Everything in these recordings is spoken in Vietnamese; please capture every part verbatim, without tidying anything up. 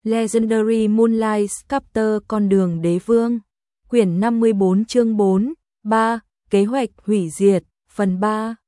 Legendary Moonlight Sculptor con đường đế vương. Quyển năm mươi bốn chương bốn, ba, kế hoạch hủy diệt, phần ba.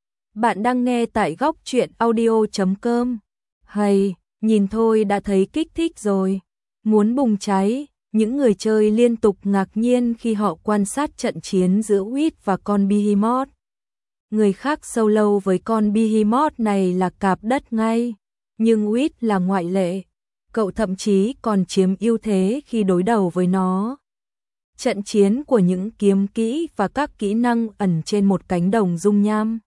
Bạn đang nghe tại góc truyện audio chấm com. Hay, nhìn thôi đã thấy kích thích rồi. Muốn bùng cháy, những người chơi liên tục ngạc nhiên khi họ quan sát trận chiến giữa Wit và con Behemoth. Người khác solo với con Behemoth này là cạp đất ngay, nhưng Wit là ngoại lệ. Cậu thậm chí còn chiếm ưu thế khi đối đầu với nó. Trận chiến của những kiếm kỹ và các kỹ năng ẩn trên một cánh đồng dung nham.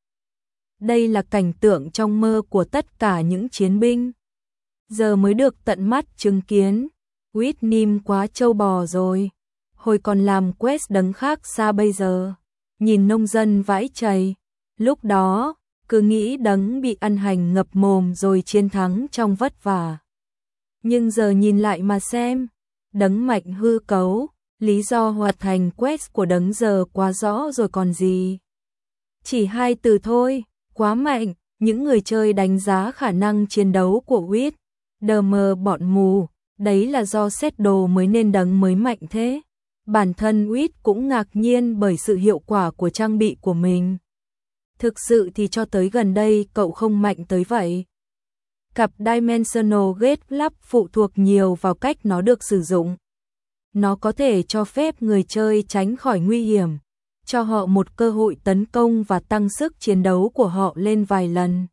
Đây là cảnh tượng trong mơ của tất cả những chiến binh. Giờ mới được tận mắt chứng kiến. Wit Nim quá trâu bò rồi. Hồi còn làm quest đấng khác xa bây giờ. Nhìn nông dân vãi chày. Lúc đó, cứ nghĩ đấng bị ăn hành ngập mồm rồi chiến thắng trong vất vả. Nhưng giờ nhìn lại mà xem. Đấng mạnh hư cấu. Lý do hoạt thành quest của đấng giờ quá rõ rồi còn gì. Chỉ hai từ thôi, quá mạnh. Những người chơi đánh giá khả năng chiến đấu của Wit. Đờ mờ bọn mù, đấy là do set đồ mới nên đấng mới mạnh thế. Bản thân Wit cũng ngạc nhiên bởi sự hiệu quả của trang bị của mình. Thực sự thì cho tới gần đây cậu không mạnh tới vậy. Cặp Dimensional Gate lắp phụ thuộc nhiều vào cách nó được sử dụng. Nó có thể cho phép người chơi tránh khỏi nguy hiểm, cho họ một cơ hội tấn công và tăng sức chiến đấu của họ lên vài lần.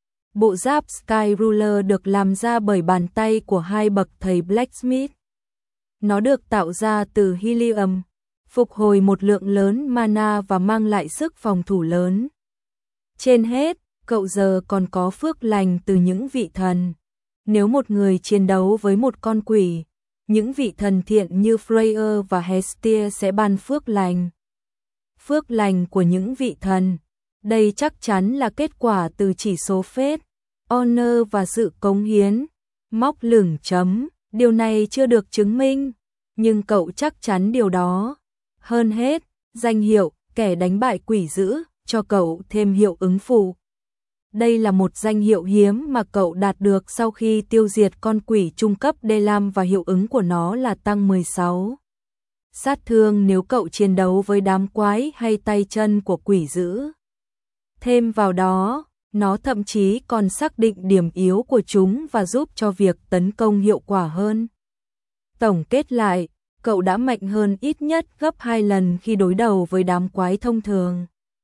Bộ giáp Sky Ruler được làm ra bởi bàn tay của hai bậc thầy Blacksmith. Nó được tạo ra từ helium, phục hồi một lượng lớn mana và mang lại sức phòng thủ lớn. Trên hết, cậu giờ còn có phước lành từ những vị thần. Nếu một người chiến đấu với một con quỷ, những vị thần thiện như Freyr và Hestia sẽ ban phước lành. Phước lành của những vị thần. Đây chắc chắn là kết quả từ chỉ số phết, honor và sự cống hiến. Móc lửng chấm, điều này chưa được chứng minh, nhưng cậu chắc chắn điều đó. Hơn hết, danh hiệu kẻ đánh bại quỷ dữ cho cậu thêm hiệu ứng phụ. Đây là một danh hiệu hiếm mà cậu đạt được sau khi tiêu diệt con quỷ trung cấp đê năm và hiệu ứng của nó là tăng mười sáu. Sát thương nếu cậu chiến đấu với đám quái hay tay chân của quỷ dữ. Thêm vào đó, nó thậm chí còn xác định điểm yếu của chúng và giúp cho việc tấn công hiệu quả hơn. Tổng kết lại, cậu đã mạnh hơn ít nhất gấp hai lần khi đối đầu với đám quái thông thường.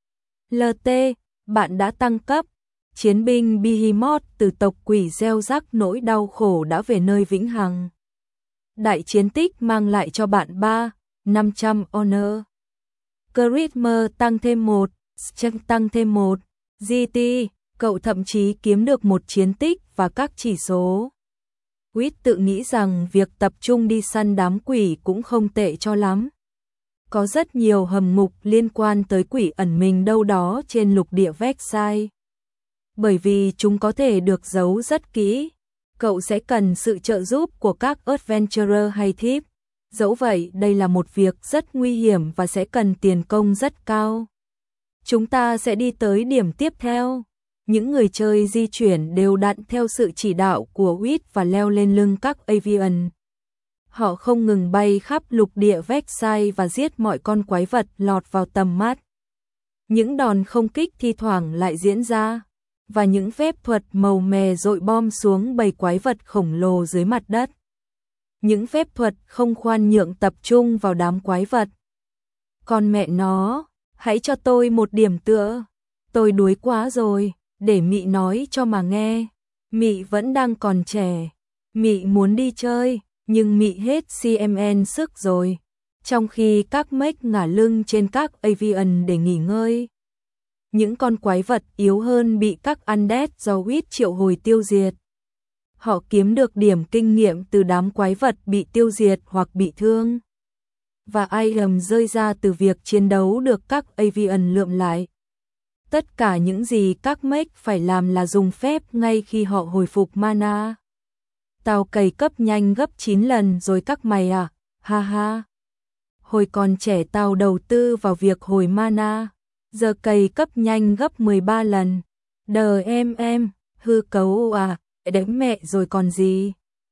lờ tê, bạn đã tăng cấp. Chiến binh Behemoth từ tộc quỷ gieo rắc nỗi đau khổ đã về nơi vĩnh hằng. Đại chiến tích mang lại cho bạn ba, năm trăm honor. Charisma tăng thêm một, strength tăng thêm một, giê tê, cậu thậm chí kiếm được một chiến tích và các chỉ số. Wit tự nghĩ rằng việc tập trung đi săn đám quỷ cũng không tệ cho lắm. Có rất nhiều hầm ngục liên quan tới quỷ ẩn mình đâu đó trên lục địa Vexai. Bởi vì chúng có thể được giấu rất kỹ, cậu sẽ cần sự trợ giúp của các adventurer hay thief. Dẫu vậy, đây là một việc rất nguy hiểm và sẽ cần tiền công rất cao. Chúng ta sẽ đi tới điểm tiếp theo. Những người chơi di chuyển đều đặn theo sự chỉ đạo của Wit và leo lên lưng các avian. Họ không ngừng bay khắp lục địa Vexai và giết mọi con quái vật lọt vào tầm mắt. Những đòn không kích thi thoảng lại diễn ra, và những phép thuật màu mè dội bom xuống bầy quái vật khổng lồ dưới mặt đất. Những phép thuật không khoan nhượng tập trung vào đám quái vật. Con mẹ nó, hãy cho tôi một điểm tựa. Tôi đuối quá rồi, để Mị nói cho mà nghe. Mị vẫn đang còn trẻ. Mị muốn đi chơi, nhưng Mị hết xê em en sức rồi. Trong khi các mech ngả lưng trên các avian để nghỉ ngơi. Những con quái vật yếu hơn bị các undead do Wit triệu hồi tiêu diệt. Họ kiếm được điểm kinh nghiệm từ đám quái vật bị tiêu diệt hoặc bị thương. Và item rơi ra từ việc chiến đấu được các avian lượm lại. Tất cả những gì các mech phải làm là dùng phép ngay khi họ hồi phục mana. Tao cày cấp nhanh gấp chín lần rồi các mày à, ha ha. Hồi còn trẻ tao đầu tư vào việc hồi mana. Giờ cày cấp nhanh gấp mười ba lần. Đờ em em, hư cấu à, đánh mẹ rồi còn gì.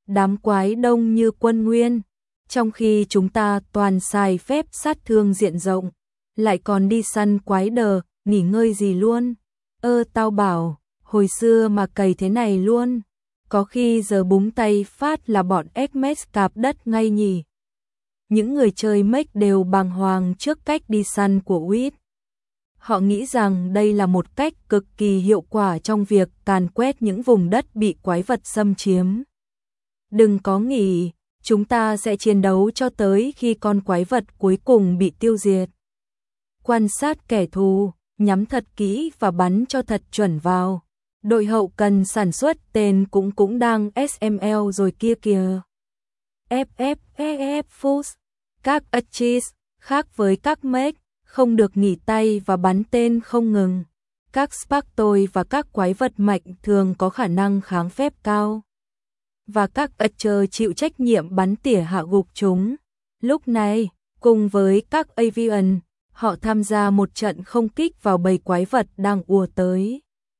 đám quái đông như quân nguyên, trong khi chúng ta toàn xài phép sát thương diện rộng, lại còn đi săn quái đờ, nghỉ ngơi gì luôn. Ơ tao bảo, hồi xưa mà cày thế này luôn, có khi giờ búng tay phát là bọn Hermes cạp đất ngay nhỉ. Những người chơi mech đều bàng hoàng trước cách đi săn của Wit. Họ nghĩ rằng đây là một cách cực kỳ hiệu quả trong việc càn quét những vùng đất bị quái vật xâm chiếm. Đừng có nghĩ, chúng ta sẽ chiến đấu cho tới khi con quái vật cuối cùng bị tiêu diệt. Quan sát kẻ thù, nhắm thật kỹ và bắn cho thật chuẩn vào. Đội hậu cần sản xuất tên cũng cũng đang ét em lờ rồi kia kìa. ép ép ép ép Foods, các Achis, khác với các mech, không được nghỉ tay và bắn tên không ngừng. Các Spartoid và các quái vật mạnh thường có khả năng kháng phép cao. Và các Archer chịu trách nhiệm bắn tỉa hạ gục chúng. Lúc này, cùng với các Avian, họ tham gia một trận không kích vào bầy quái vật đang ùa tới.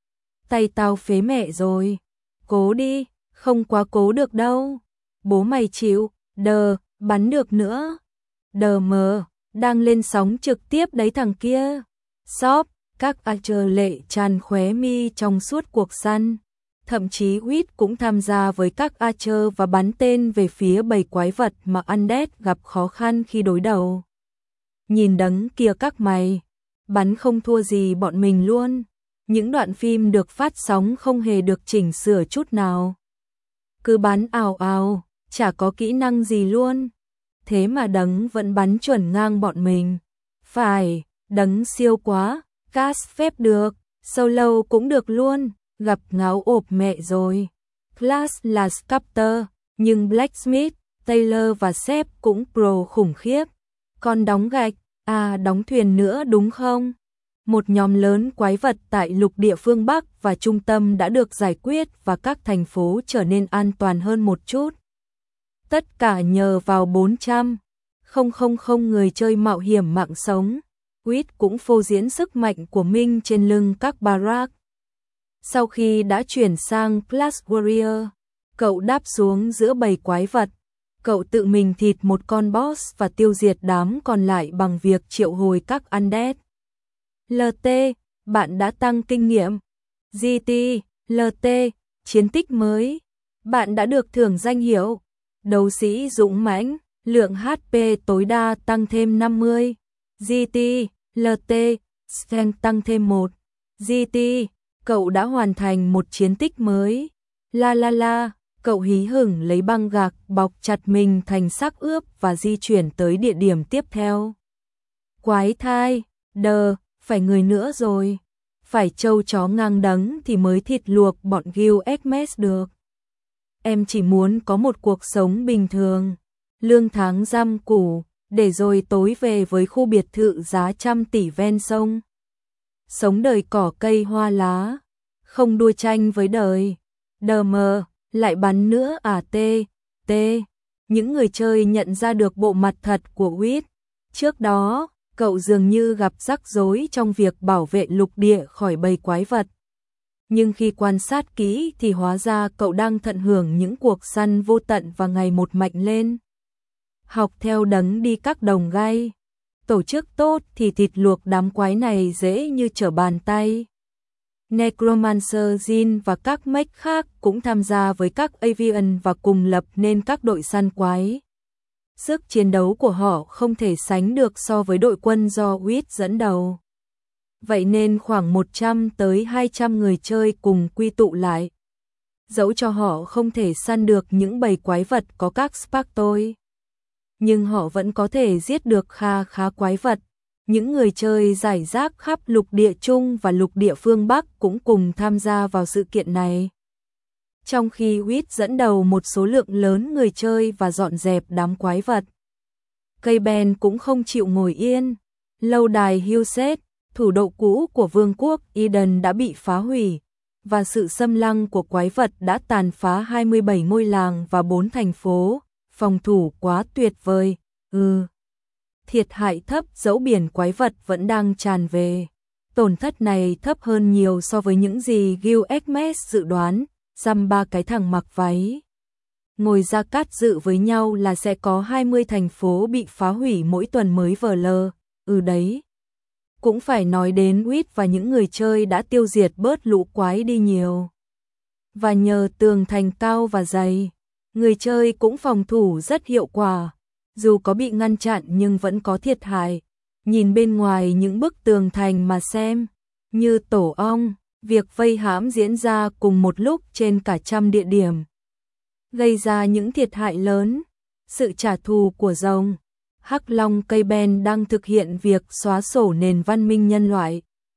Tay tao phế mẹ rồi. Cố đi, không quá cố được đâu. Bố mày chịu, đờ, bắn được nữa. Đờ mờ, đang lên sóng trực tiếp đấy thằng kia. Shop, các Archer lệ tràn khóe mi trong suốt cuộc săn. Thậm chí Wit cũng tham gia với các Archer và bắn tên về phía bầy quái vật mà Undead gặp khó khăn khi đối đầu. Nhìn đấng kia các mày, bắn không thua gì bọn mình luôn. Những đoạn phim được phát sóng không hề được chỉnh sửa chút nào. Cứ bắn ào ào, chả có kỹ năng gì luôn. Thế mà đấng vẫn bắn chuẩn ngang bọn mình. Phải, đấng siêu quá, cast phép được, solo cũng được luôn, gặp ngáo ộp mẹ rồi. Class là Sculptor, nhưng Blacksmith, Tailor và Chef cũng pro khủng khiếp. Còn đóng gạch, à đóng thuyền nữa đúng không? Một nhóm lớn quái vật tại lục địa phương Bắc và trung tâm đã được giải quyết và các thành phố trở nên an toàn hơn một chút. Tất cả nhờ vào bốn trăm nghìn người chơi mạo hiểm mạng sống. Wit cũng phô diễn sức mạnh của mình trên lưng các barrack. Sau khi đã chuyển sang Class Warrior, cậu đáp xuống giữa bầy quái vật. Cậu tự mình thịt một con boss và tiêu diệt đám còn lại bằng việc triệu hồi các undead. lờ tê, bạn đã tăng kinh nghiệm. giê tê, lờ tê, chiến tích mới. Bạn đã được thưởng danh hiệu đấu sĩ dũng mãnh, lượng hát pê tối đa tăng thêm năm mươi. giê tê, lờ tê, strength tăng thêm một. giê tê, cậu đã hoàn thành một chiến tích mới. La la la, cậu hí hửng lấy băng gạc bọc chặt mình thành xác ướp và di chuyển tới địa điểm tiếp theo. Quái thai, đờ, phải người nữa rồi. Phải trâu chó ngang đấng thì mới thịt luộc bọn Guild Hermes được. Em chỉ muốn có một cuộc sống bình thường, lương tháng giam củ, để rồi tối về với khu biệt thự giá trăm tỷ ven sông. Sống đời cỏ cây hoa lá, không đua tranh với đời. Đờ mờ, lại bắn nữa à tê, tê. Những người chơi nhận ra được bộ mặt thật của Wit. Trước đó, cậu dường như gặp rắc rối trong việc bảo vệ lục địa khỏi bầy quái vật. Nhưng khi quan sát kỹ thì hóa ra cậu đang tận hưởng những cuộc săn vô tận và ngày một mạnh lên. Học theo đấng đi các đồng gai. Tổ chức tốt thì thịt luộc đám quái này dễ như trở bàn tay. Necromancer Jin và các mech khác cũng tham gia với các Avian và cùng lập nên các đội săn quái. Sức chiến đấu của họ không thể sánh được so với đội quân do Wit dẫn đầu. Vậy nên khoảng một trăm tới hai trăm người chơi cùng quy tụ lại. Dẫu cho họ không thể săn được những bầy quái vật có các Spartoid, nhưng họ vẫn có thể giết được kha khá quái vật. Những người chơi rải rác khắp lục địa Trung và lục địa phương Bắc cũng cùng tham gia vào sự kiện này. Trong khi Wit dẫn đầu một số lượng lớn người chơi và dọn dẹp đám quái vật, cây Ben cũng không chịu ngồi yên. Lâu đài Hillset, thủ đô cũ của vương quốc Eden đã bị phá hủy, và sự xâm lăng của quái vật đã tàn phá hai mươi bảy ngôi làng và bốn thành phố. Phòng thủ quá tuyệt vời, ừ. Thiệt hại thấp dẫu biển quái vật vẫn đang tràn về. Tổn thất này thấp hơn nhiều so với những gì Guild Hermes dự đoán, dăm ba cái thằng mặc váy ngồi ra cát dự với nhau là sẽ có hai mươi thành phố bị phá hủy mỗi tuần mới vờ lờ, ừ đấy. Cũng phải nói đến Uýt và những người chơi đã tiêu diệt bớt lũ quái đi nhiều. Và nhờ tường thành cao và dày, người chơi cũng phòng thủ rất hiệu quả. Dù có bị ngăn chặn nhưng vẫn có thiệt hại. Nhìn bên ngoài những bức tường thành mà xem, như tổ ong, việc vây hãm diễn ra cùng một lúc trên cả trăm địa điểm, gây ra những thiệt hại lớn. Sự trả thù của rồng, Hắc Long cây ben đang thực hiện việc xóa sổ nền văn minh nhân loại.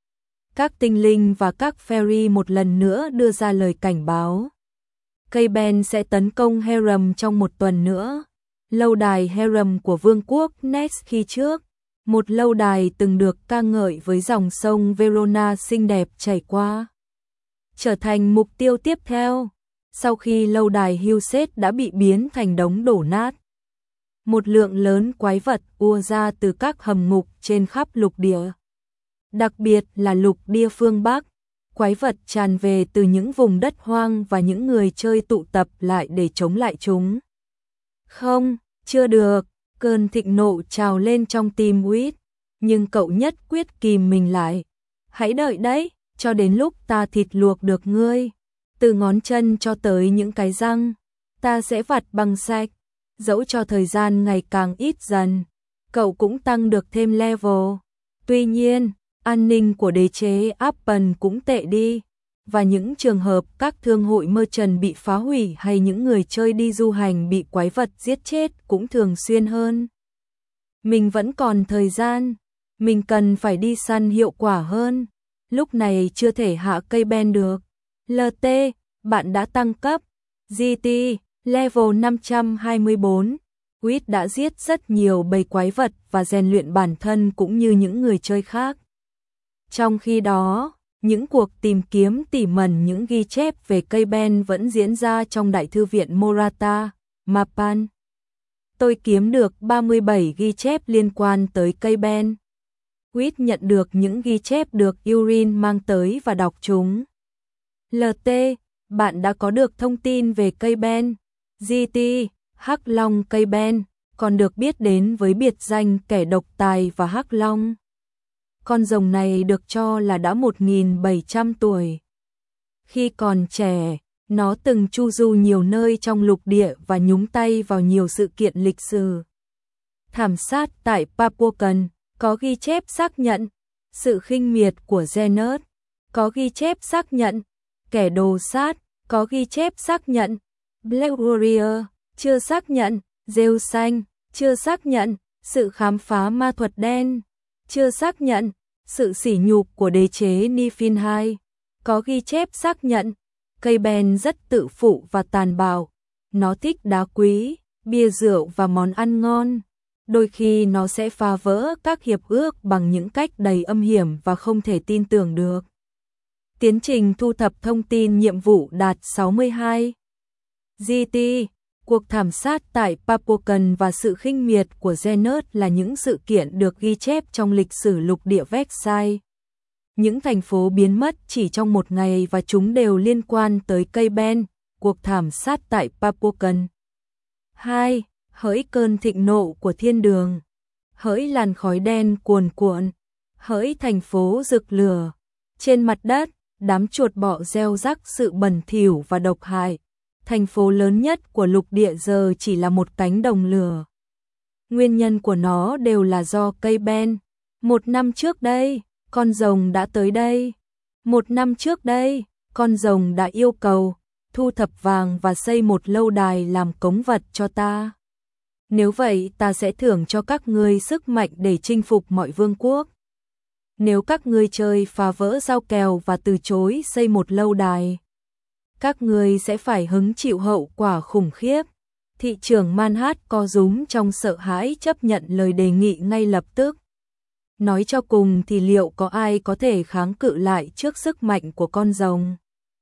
Các tinh linh và các fairy một lần nữa đưa ra lời cảnh báo. Cây ben sẽ tấn công Harem trong một tuần nữa. Lâu đài Harem của vương quốc Nex khi trước, một lâu đài từng được ca ngợi với dòng sông Verona xinh đẹp chảy qua, trở thành mục tiêu tiếp theo, sau khi lâu đài Hillset đã bị biến thành đống đổ nát. Một lượng lớn quái vật ùa ra từ các hầm ngục trên khắp lục địa. Đặc biệt là lục địa phương Bắc, quái vật tràn về từ những vùng đất hoang và những người chơi tụ tập lại để chống lại chúng. Không, chưa được, cơn thịnh nộ trào lên trong tim Uýt, nhưng cậu nhất quyết kìm mình lại. Hãy đợi đấy, cho đến lúc ta thịt luộc được ngươi, từ ngón chân cho tới những cái răng, ta sẽ vặt bằng sạch. Dẫu cho thời gian ngày càng ít dần, cậu cũng tăng được thêm level. Tuy nhiên, an ninh của đế chế Appen cũng tệ đi, và những trường hợp các thương hội merchant bị phá hủy hay những người chơi đi du hành bị quái vật giết chết cũng thường xuyên hơn. Mình vẫn còn thời gian, mình cần phải đi săn hiệu quả hơn. Lúc này chưa thể hạ cây ben được. lờ tê, bạn đã tăng cấp. giê tê, level năm trăm hai mươi bốn. Uýt đã giết rất nhiều bầy quái vật và rèn luyện bản thân cũng như những người chơi khác. Trong khi đó, những cuộc tìm kiếm tỉ mẩn những ghi chép về cây ben vẫn diễn ra trong đại thư viện Morata, Mapan. Tôi kiếm được ba mươi bảy ghi chép liên quan tới cây ben. Uýt nhận được những ghi chép được Urin mang tới và đọc chúng. lờ tê, bạn đã có được thông tin về cây ben. giê tê, Hắc Long cây ben, còn được biết đến với biệt danh kẻ độc tài và Hắc Long. Con rồng này được cho là đã một nghìn bảy trăm tuổi. Khi còn trẻ, nó từng chu du nhiều nơi trong lục địa và nhúng tay vào nhiều sự kiện lịch sử. Thảm sát tại Papuacan, có ghi chép xác nhận. Sự khinh miệt của Zenith, có ghi chép xác nhận. Kẻ đồ sát, có ghi chép xác nhận. Black Warrior, chưa xác nhận. Rêu xanh, chưa xác nhận. Sự khám phá ma thuật đen, chưa xác nhận. Sự sỉ nhục của đế chế Niflheim, có ghi chép xác nhận. Cây ben rất tự phụ và tàn bạo. Nó thích đá quý, bia rượu và món ăn ngon. Đôi khi nó sẽ phá vỡ các hiệp ước bằng những cách đầy âm hiểm và không thể tin tưởng được. Tiến trình thu thập thông tin nhiệm vụ đạt sáu mươi hai. giê tê, cuộc thảm sát tại Papuacan và sự khinh miệt của Zenith là những sự kiện được ghi chép trong lịch sử lục địa Versailles. Những thành phố biến mất chỉ trong một ngày và chúng đều liên quan tới cây ben, cuộc thảm sát tại Papuacan. hai. Hỡi cơn thịnh nộ của thiên đường, hỡi làn khói đen cuồn cuộn, hỡi thành phố rực lửa. Trên mặt đất, đám chuột bọ gieo rắc sự bẩn thỉu và độc hại. Thành phố lớn nhất của lục địa giờ chỉ là một cánh đồng lửa. Nguyên nhân của nó đều là do cây ben. Một năm trước đây, con rồng đã tới đây. Một năm trước đây, con rồng đã yêu cầu thu thập vàng và xây một lâu đài làm cống vật cho ta. Nếu vậy ta sẽ thưởng cho các ngươi sức mạnh để chinh phục mọi vương quốc. Nếu các ngươi chơi phá vỡ giao kèo và từ chối xây một lâu đài, các ngươi sẽ phải hứng chịu hậu quả khủng khiếp. Thị trưởng Manhattan co rúm trong sợ hãi chấp nhận lời đề nghị ngay lập tức. Nói cho cùng thì liệu có ai có thể kháng cự lại trước sức mạnh của con rồng?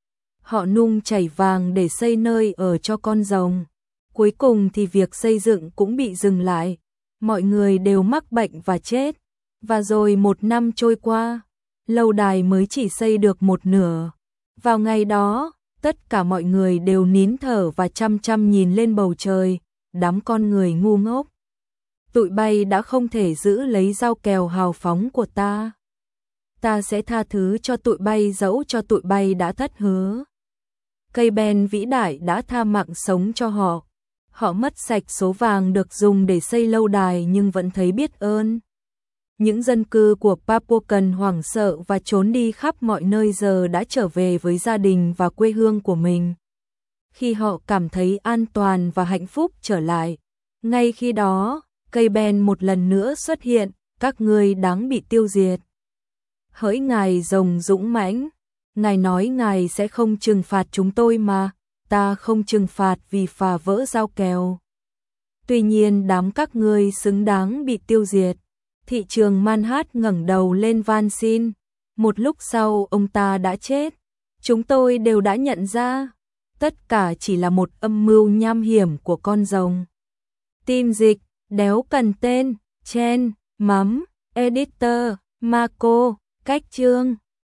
Họ nung chảy vàng để xây nơi ở cho con rồng. Cuối cùng thì việc xây dựng cũng bị dừng lại. Mọi người đều mắc bệnh và chết. Và rồi một năm trôi qua, lâu đài mới chỉ xây được một nửa. Vào ngày đó, Tất cả mọi người đều nín thở và chăm chăm nhìn lên bầu trời, đám con người ngu ngốc. Tụi bay đã không thể giữ lấy dao kèo hào phóng của ta. Ta sẽ tha thứ cho tụi bay dẫu cho tụi bay đã thất hứa. Cây ben vĩ đại đã tha mạng sống cho họ. Họ mất sạch số vàng được dùng để xây lâu đài nhưng vẫn thấy biết ơn. Những dân cư của Papukan hoảng sợ và trốn đi khắp mọi nơi giờ đã trở về với gia đình và quê hương của mình. Khi họ cảm thấy an toàn và hạnh phúc trở lại, ngay khi đó, cây ben một lần nữa xuất hiện, các ngươi đáng bị tiêu diệt. Hỡi ngài rồng dũng mãnh, ngài nói ngài sẽ không trừng phạt chúng tôi mà, ta không trừng phạt vì phá vỡ giao kèo. Tuy nhiên đám các ngươi xứng đáng bị tiêu diệt. Thị trường Manhattan ngẩng đầu lên van xin. Một lúc sau ông ta đã chết. Chúng tôi đều đã nhận ra. Tất cả chỉ là một âm mưu nham hiểm của con rồng. Team dịch, đéo cần tên, Chen, Mắm, Editor, Marco, Cách chương.